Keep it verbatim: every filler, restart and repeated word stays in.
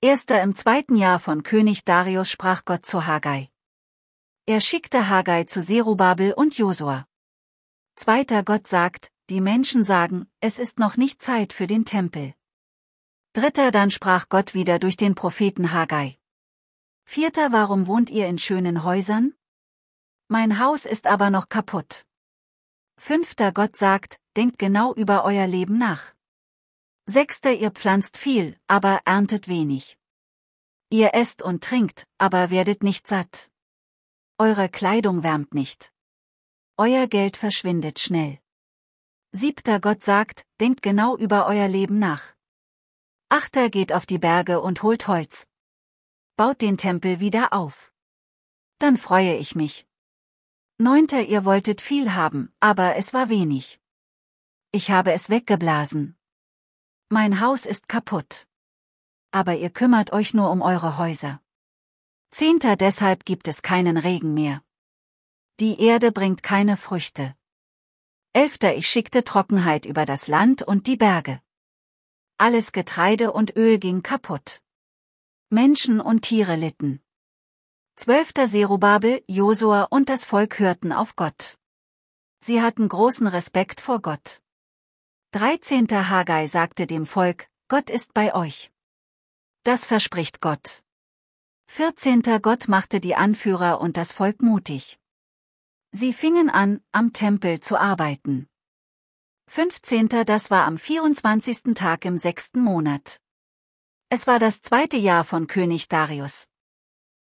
Erster im zweiten Jahr von König Darius sprach Gott zu Haggai. Er schickte Haggai zu Zerubabel und Josua. Zweiter Gott sagt, die Menschen sagen, es ist noch nicht Zeit für den Tempel. Dritter dann sprach Gott wieder durch den Propheten Haggai. Vierter warum wohnt ihr in schönen Häusern? Mein Haus ist aber noch kaputt. Fünfter Gott sagt, denkt genau über euer Leben nach. Sechster ihr pflanzt viel, aber erntet wenig. Ihr esst und trinkt, aber werdet nicht satt. Eure Kleidung wärmt nicht. Euer Geld verschwindet schnell. Siebter Gott sagt, denkt genau über euer Leben nach. Achter geht auf die Berge und holt Holz. Baut den Tempel wieder auf. Dann freue ich mich. Neunter ihr wolltet viel haben, aber es war wenig. Ich habe es weggeblasen. Mein Haus ist kaputt. Aber ihr kümmert euch nur um eure Häuser. Zehnter deshalb gibt es keinen Regen mehr. Die Erde bringt keine Früchte. Elfter ich schickte Trockenheit über das Land und die Berge. Alles Getreide und Öl ging kaputt. Menschen und Tiere litten. Zwölfter Zerubabel, Josua und das Volk hörten auf Gott. Sie hatten großen Respekt vor Gott. Dreizehnter Haggai sagte dem Volk, Gott ist bei euch. Das verspricht Gott. Vierzehnter Gott machte die Anführer und das Volk mutig. Sie fingen an, am Tempel zu arbeiten. Fünfzehnter Das war am vierundzwanzigsten Tag im sechsten Monat. Es war das zweite Jahr von König Darius.